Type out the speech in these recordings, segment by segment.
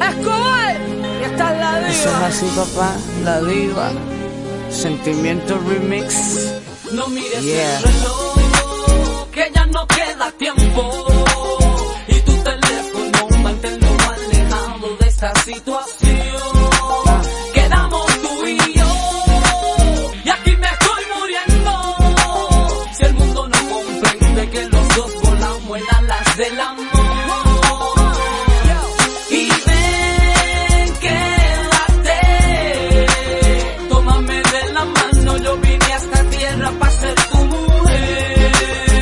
Escobar, y esta es la diva. Eso es así, papá, la diva. Sentimiento remix. No mires el reloj, que ya no queda tiempo. Y tu teléfono, manténlo alejado de esta situación. Quedamos tú y yo, y aquí me estoy muriendo. Si el mundo no comprende que los dos volamos en alas del amor. Para ser tu mujer,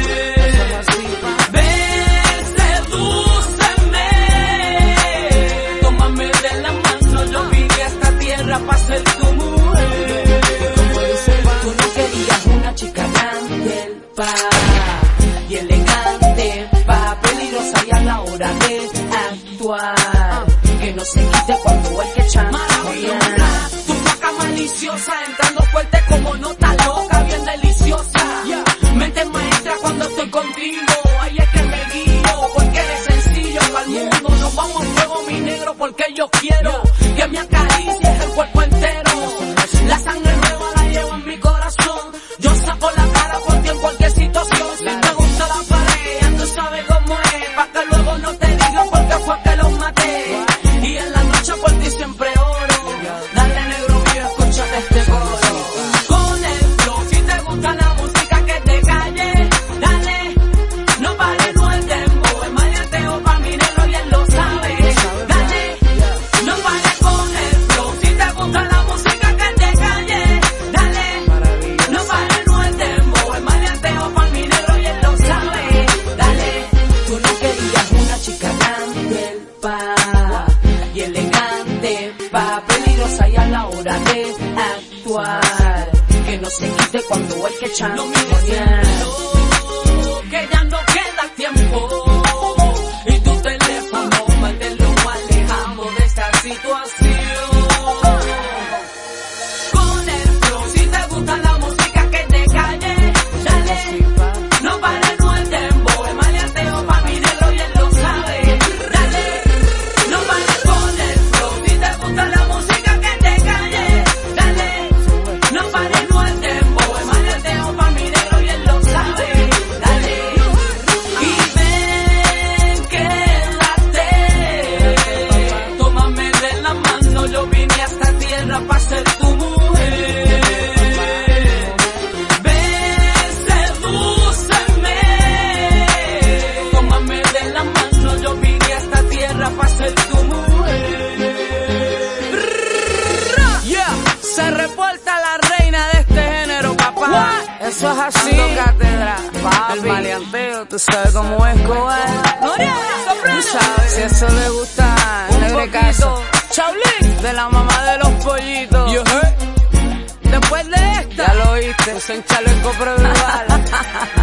ven, sedúceme, tómame de la mano, yo vine a esta tierra para ser tu mujer. Tú no querías una chica grande, y elegante, peligrosa y a la hora de actuar, que no se quite cuando hay que chantajear. Tu boca maliciosa entrando fuerte como nota loca, bien deliciosa. Mente maestra cuando estoy contigo, ahí es que me guío, porque eres sencillo para el mundo. Nos vamos fuego, mi negro, porque yo quiero que me acaricies el cuerpo entero. La sangre nueva la llevo en mi corazón, yo saco la cara por ti en cualquier situación. Si te gusta la pareja, tú sabes cómo es, pa' que luego no te digan porque fue que los maté. Y en la noche por ti siempre oro. Dale, negro mío, escúchate este coro. Con el flow, si te gusta la música que te calle, dale, no pares, no el tempo. Es maleanteo pa' mi negro y él lo sabe. Dale, no pares con el flow. Si te gusta la música que te calle, dale, no pares, no el tempo. Es maleanteo pa' mi negro y él lo sabe. Dale, tú no querías una chica grande, y elegante, peligrosa y a la hora de actuar, que no se quite cuando hay que chantajear. Que ya no queda tiempo, y tu teléfono manténlo alejado de esta situación. Con el flow, si te gusta la música que te calle, dale, no pares, no el tempo. Es maleanteo pa' mi negro y él lo sabe. Dale, no pares con el flow. Si te gusta la música que te calle, dale, no pares, no el tempo. Es maleanteo pa' mi negro y él lo sabe. Dale, y ven, quédate, tómame de la mano, yo vine a esta tierra para ser tu mujer. Ven, sedúceme, tómame de la mano, yo vine a esta tierra para ser tu mujer. Se reporta la reina de este género, papá. Eso es así. Dando cátedra, el maleanteo, tú sabes cómo es, Escobar. Tú sabes, si eso le gusta, negre caso. Chaulín, de la mamá de los pollitos. Después de esta, ya lo oíste, es un chaleco provival.